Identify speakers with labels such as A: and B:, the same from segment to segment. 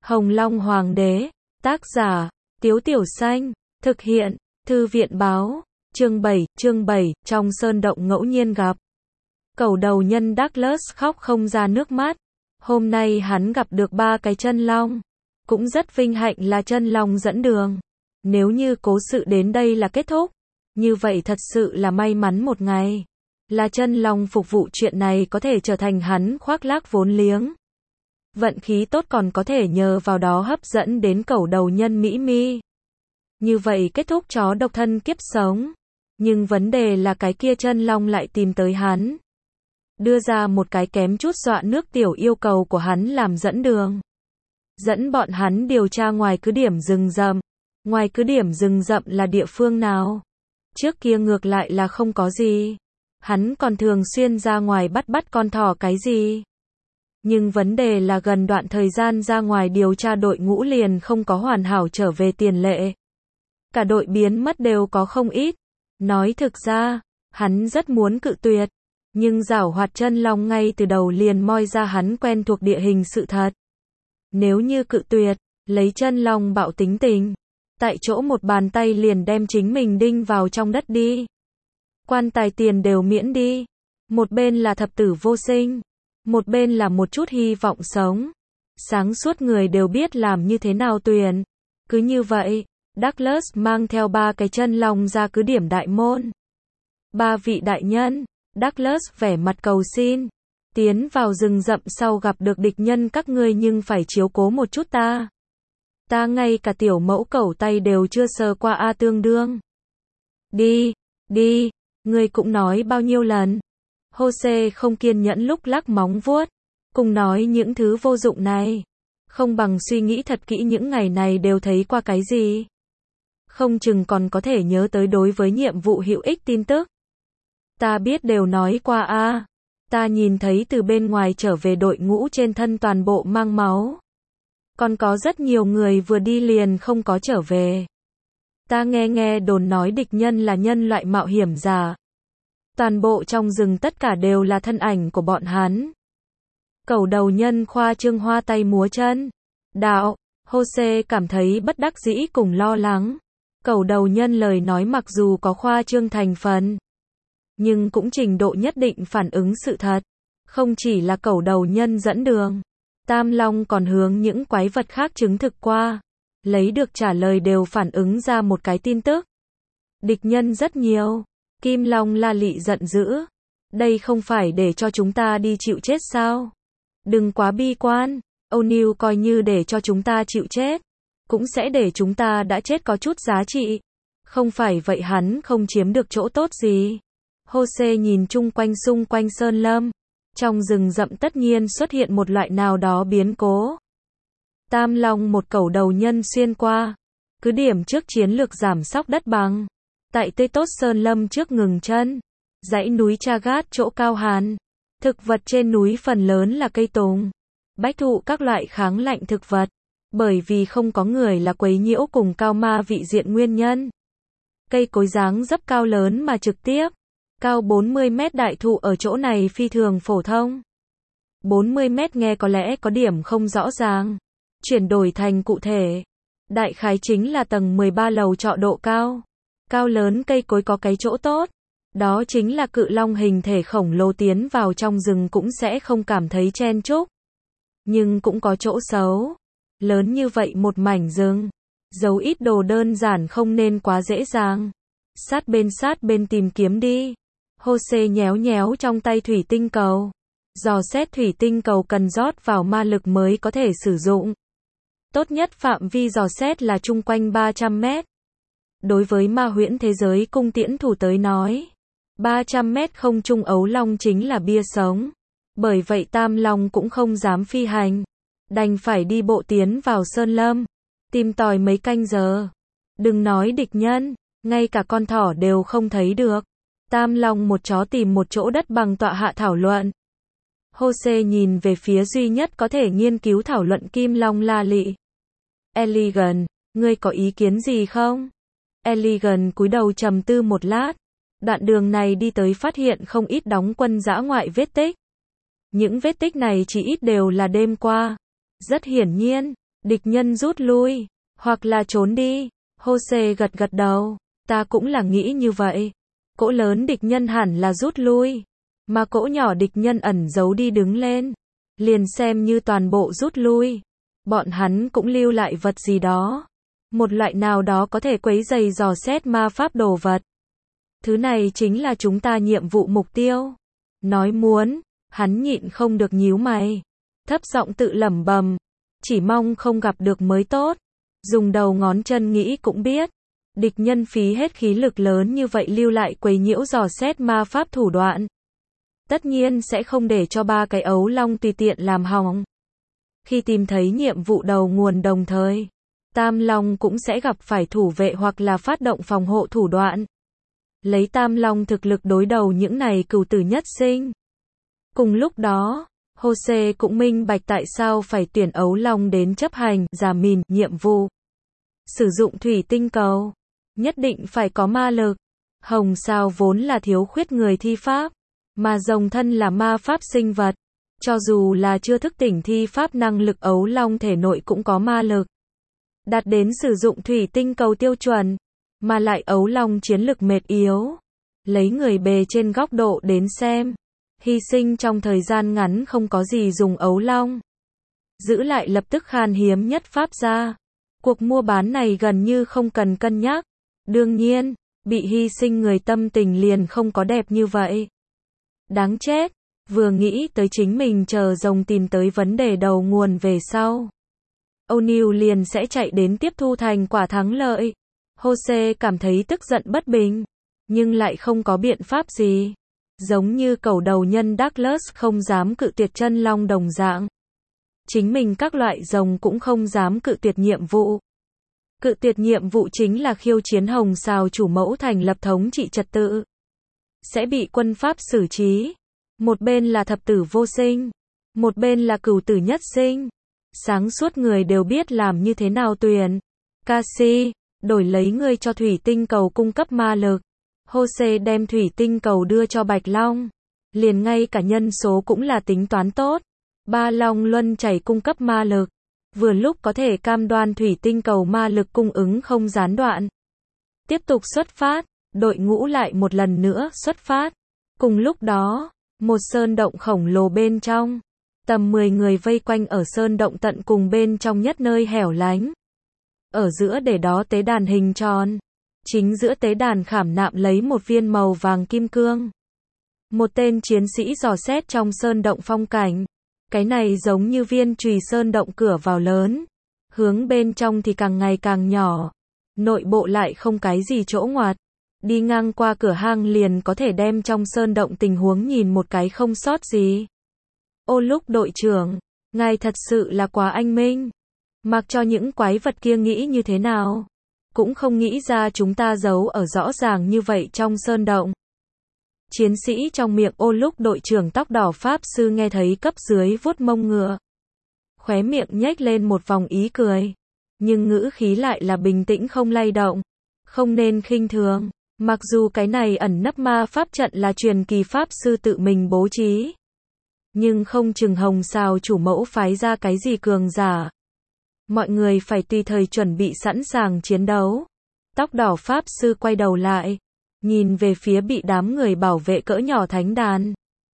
A: Hồng Long Hoàng đế, tác giả, Tiếu Tiểu Xanh, thực hiện, Thư viện báo, chương 7, trong sơn động ngẫu nhiên gặp. Cẩu đầu nhân Douglas khóc không ra nước mắt. Hôm nay hắn gặp được 3 cái chân long. Cũng rất vinh hạnh là chân long dẫn đường. Nếu như cố sự đến đây là kết thúc, như vậy thật sự là may mắn một ngày. Là chân long phục vụ chuyện này có thể trở thành hắn khoác lác vốn liếng. Vận khí tốt còn có thể nhờ vào đó hấp dẫn đến cẩu đầu nhân Mỹ Mi. Như vậy kết thúc chó độc thân kiếp sống. Nhưng vấn đề là cái kia chân long lại tìm tới hắn. Đưa ra một cái kém chút dọa nước tiểu yêu cầu của hắn làm dẫn đường. Dẫn bọn hắn điều tra ngoài cứ điểm rừng rậm. Ngoài cứ điểm rừng rậm là địa phương nào? Trước kia ngược lại là không có gì. Hắn còn thường xuyên ra ngoài bắt con thỏ cái gì. Nhưng vấn đề là gần đoạn thời gian ra ngoài điều tra đội ngũ liền không có hoàn hảo trở về tiền lệ. Cả đội biến mất đều có không ít. Nói thực ra, hắn rất muốn cự tuyệt. Nhưng giảo hoạt chân long ngay từ đầu liền moi ra hắn quen thuộc địa hình sự thật. Nếu như cự tuyệt, lấy chân long bạo tính tình. Tại chỗ một bàn tay liền đem chính mình đinh vào trong đất đi. Quan tài tiền đều miễn đi. Một bên là thập tử vô sinh. Một bên là một chút hy vọng sống. Sáng suốt người đều biết làm như thế nào tuyển. Cứ như vậy, Douglas mang theo 3 cái chân long ra cứ điểm đại môn. 3 vị đại nhân, Douglas vẻ mặt cầu xin. Tiến vào rừng rậm sau gặp được địch nhân các ngươi nhưng phải chiếu cố một chút ta. Ta ngay cả tiểu mẫu cẩu tay đều chưa sờ qua a tương đương. Đi, ngươi cũng nói bao nhiêu lần. Jose không kiên nhẫn lúc lắc móng vuốt. Cùng nói những thứ vô dụng này. Không bằng suy nghĩ thật kỹ những ngày này đều thấy qua cái gì. Không chừng còn có thể nhớ tới đối với nhiệm vụ hữu ích tin tức. Ta biết đều nói qua a. Ta nhìn thấy từ bên ngoài trở về đội ngũ trên thân toàn bộ mang máu. Còn có rất nhiều người vừa đi liền không có trở về. Ta nghe đồn nói địch nhân là nhân loại mạo hiểm giả. Toàn bộ trong rừng tất cả đều là thân ảnh của bọn hắn. Cẩu đầu nhân khoa trương hoa tay múa chân. Đạo, Jose cảm thấy bất đắc dĩ cùng lo lắng. Cẩu đầu nhân lời nói mặc dù có khoa trương thành phần, nhưng cũng trình độ nhất định phản ứng sự thật. Không chỉ là cẩu đầu nhân dẫn đường. Tam Long còn hướng những quái vật khác chứng thực qua. Lấy được trả lời đều phản ứng ra một cái tin tức. Địch nhân rất nhiều. Kim Long la lị giận dữ. Đây không phải để cho chúng ta đi chịu chết sao? Đừng quá bi quan. O'Neil coi như để cho chúng ta chịu chết. Cũng sẽ để chúng ta đã chết có chút giá trị. Không phải vậy hắn không chiếm được chỗ tốt gì. Jose nhìn chung quanh xung quanh sơn lâm. Trong rừng rậm tất nhiên xuất hiện một loại nào đó biến cố. Tam Long một cẩu đầu nhân xuyên qua. Cứ điểm trước chiến lược giảm sóc đất bằng. Tại Tây Tốt Sơn Lâm trước ngừng chân. Dãy núi Chagat chỗ cao hàn. Thực vật trên núi phần lớn là cây tùng. Bách thụ các loại kháng lạnh thực vật. Bởi vì không có người là quấy nhiễu cùng cao ma vị diện nguyên nhân. Cây cối dáng dấp cao lớn mà trực tiếp. Cao 40 mét đại thụ ở chỗ này phi thường phổ thông. 40 mét nghe có lẽ có điểm không rõ ràng. Chuyển đổi thành cụ thể. Đại khái chính là tầng 13 lầu trọ độ cao. Cao lớn cây cối có cái chỗ tốt. Đó chính là cự long hình thể khổng lồ tiến vào trong rừng cũng sẽ không cảm thấy chen chúc. Nhưng cũng có chỗ xấu. Lớn như vậy một mảnh rừng. Giấu ít đồ đơn giản không nên quá dễ dàng. Sát bên tìm kiếm đi. Jose nhéo trong tay thủy tinh cầu. Dò xét thủy tinh cầu cần rót vào ma lực mới có thể sử dụng. Tốt nhất phạm vi dò xét là chung quanh 300 mét. Đối với ma huyễn thế giới cung tiễn thủ tới nói, 300 mét không trung ấu long chính là bia sống. Bởi vậy Tam Long cũng không dám phi hành. Đành phải đi bộ tiến vào sơn lâm. Tìm tòi mấy canh giờ. Đừng nói địch nhân, ngay cả con thỏ đều không thấy được. Tam Long một chó tìm một chỗ đất bằng tọa hạ thảo luận. Jose nhìn về phía duy nhất có thể nghiên cứu thảo luận Kim Long la lị. Elegant, ngươi có ý kiến gì không? Elegant cúi đầu trầm tư một lát. Đoạn đường này đi tới phát hiện không ít đóng quân dã ngoại vết tích. Những vết tích này chỉ ít đều là đêm qua. Rất hiển nhiên, Địch nhân rút lui, hoặc là trốn đi. Jose gật gật đầu. Ta cũng là nghĩ như vậy. Cỗ lớn địch nhân hẳn là rút lui. Mà cỗ nhỏ địch nhân ẩn giấu đi đứng lên. Liền xem như toàn bộ rút lui. Bọn hắn cũng lưu lại vật gì đó. Một loại nào đó có thể quấy rầy dò xét ma pháp đồ vật. Thứ này chính là chúng ta nhiệm vụ mục tiêu. Nói muốn, hắn nhịn không được nhíu mày. Thấp giọng tự lẩm bẩm. Chỉ mong không gặp được mới tốt. Dùng đầu ngón chân nghĩ cũng biết. Địch nhân phí hết khí lực lớn như vậy lưu lại quấy nhiễu dò xét ma pháp thủ đoạn. Tất nhiên sẽ không để cho ba cái ấu long tùy tiện làm hỏng. Khi tìm thấy nhiệm vụ đầu nguồn đồng thời, Tam Long cũng sẽ gặp phải thủ vệ hoặc là phát động phòng hộ thủ đoạn. Lấy Tam Long thực lực đối đầu những này cừu tử nhất sinh. Cùng lúc đó, Jose cũng minh bạch tại sao phải tuyển ấu long đến chấp hành giả mìn nhiệm vụ. Sử dụng thủy tinh cầu, nhất định phải có ma lực. Hồng sao vốn là thiếu khuyết người thi pháp, mà rồng thân là ma pháp sinh vật. Cho dù là chưa thức tỉnh thi pháp năng lực ấu long thể nội cũng có ma lực. Đạt đến sử dụng thủy tinh cầu tiêu chuẩn, mà lại ấu long chiến lực mệt yếu. Lấy người bề trên góc độ đến xem, hy sinh trong thời gian ngắn không có gì dùng ấu long. Giữ lại lập tức khan hiếm nhất pháp gia. Cuộc mua bán này gần như không cần cân nhắc. Đương nhiên, bị hy sinh người tâm tình liền không có đẹp như vậy. Đáng chết, vừa nghĩ tới chính mình chờ rồng tìm tới vấn đề đầu nguồn về sau. O'Neil liền sẽ chạy đến tiếp thu thành quả thắng lợi. Jose cảm thấy tức giận bất bình, nhưng lại không có biện pháp gì. Giống như cẩu đầu nhân Douglas không dám cự tuyệt chân long đồng dạng. Chính mình các loại rồng cũng không dám cự tuyệt nhiệm vụ. Cự tuyệt nhiệm vụ chính là khiêu chiến hồng sao chủ mẫu thành lập thống trị trật tự. Sẽ bị quân pháp xử trí. Một bên là thập tử vô sinh, một bên là cửu tử nhất sinh. Sáng suốt người đều biết làm như thế nào tuyển. Cassie, đổi lấy ngươi cho thủy tinh cầu cung cấp ma lực. Jose đem thủy tinh cầu đưa cho Bạch Long. Liền ngay cả nhân số cũng là tính toán tốt. Ba long luân chảy cung cấp ma lực. Vừa lúc có thể cam đoan thủy tinh cầu ma lực cung ứng không gián đoạn. Tiếp tục xuất phát, đội ngũ lại một lần nữa xuất phát. Cùng lúc đó, một sơn động khổng lồ bên trong. Tầm 10 người vây quanh ở sơn động tận cùng bên trong nhất nơi hẻo lánh. Ở giữa để đó tế đàn hình tròn. Chính giữa tế đàn khảm nạm lấy một viên màu vàng kim cương. Một tên chiến sĩ dò xét trong sơn động phong cảnh. Cái này giống như viên chùy sơn động cửa vào lớn. Hướng bên trong thì càng ngày càng nhỏ. Nội bộ lại không cái gì chỗ ngoặt. Đi ngang qua cửa hang liền có thể đem trong sơn động tình huống nhìn một cái không sót gì. Ô lúc đội trưởng, ngài thật sự là quá anh minh. Mặc cho những quái vật kia nghĩ như thế nào, cũng không nghĩ ra chúng ta giấu ở rõ ràng như vậy trong sơn động. Chiến sĩ trong miệng ô lúc đội trưởng tóc đỏ pháp sư nghe thấy cấp dưới vuốt mông ngựa. Khóe miệng nhếch lên một vòng ý cười. Nhưng ngữ khí lại là bình tĩnh không lay động. Không nên khinh thường. Mặc dù cái này ẩn nấp ma pháp trận là truyền kỳ pháp sư tự mình bố trí. Nhưng không chừng hồng sao chủ mẫu phái ra cái gì cường giả. Mọi người phải tùy thời chuẩn bị sẵn sàng chiến đấu. Tóc đỏ pháp sư quay đầu lại. Nhìn về phía bị đám người bảo vệ cỡ nhỏ thánh đàn.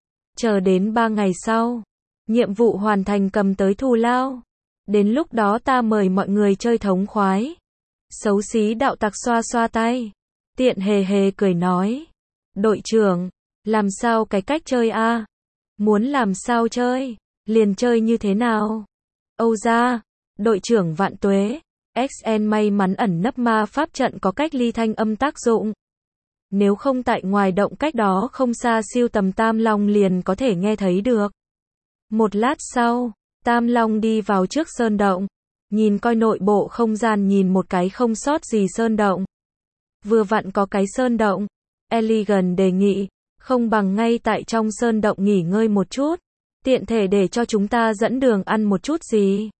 A: Chờ đến 3 ngày sau. Nhiệm vụ hoàn thành cầm tới thù lao. Đến lúc đó ta mời mọi người chơi thống khoái. Xấu xí đạo tặc xoa xoa tay. Tiện hề hề cười nói. Đội trưởng, làm sao cái cách chơi a? Muốn làm sao chơi, liền chơi như thế nào? Âu ra, đội trưởng vạn tuế. XN may mắn ẩn nấp ma pháp trận có cách ly thanh âm tác dụng. Nếu không tại ngoài động cách đó không xa siêu tầm Tam Long liền có thể nghe thấy được. Một lát sau, Tam Long đi vào trước sơn động. Nhìn coi nội bộ không gian nhìn một cái không sót gì sơn động. Vừa vặn có cái sơn động. Elegant đề nghị, không bằng ngay tại trong sơn động nghỉ ngơi một chút. Tiện thể để cho chúng ta dẫn đường ăn một chút gì.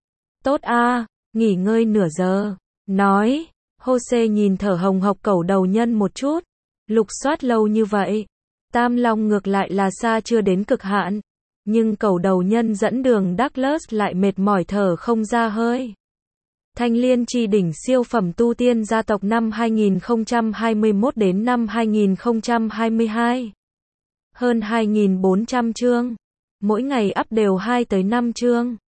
A: Tốt a, nghỉ ngơi nửa giờ. Nói, Jose nhìn thở hồng hộc cẩu đầu nhân một chút. Lục soát lâu như vậy. Tam Long ngược lại là xa chưa đến cực hạn. Nhưng cầu đầu nhân dẫn đường Douglas lại mệt mỏi thở không ra hơi. Thanh Liên Chi đỉnh siêu phẩm tu tiên gia tộc năm 2021 đến năm 2022. Hơn 2.400 chương. Mỗi ngày up đều 2 tới 5 chương.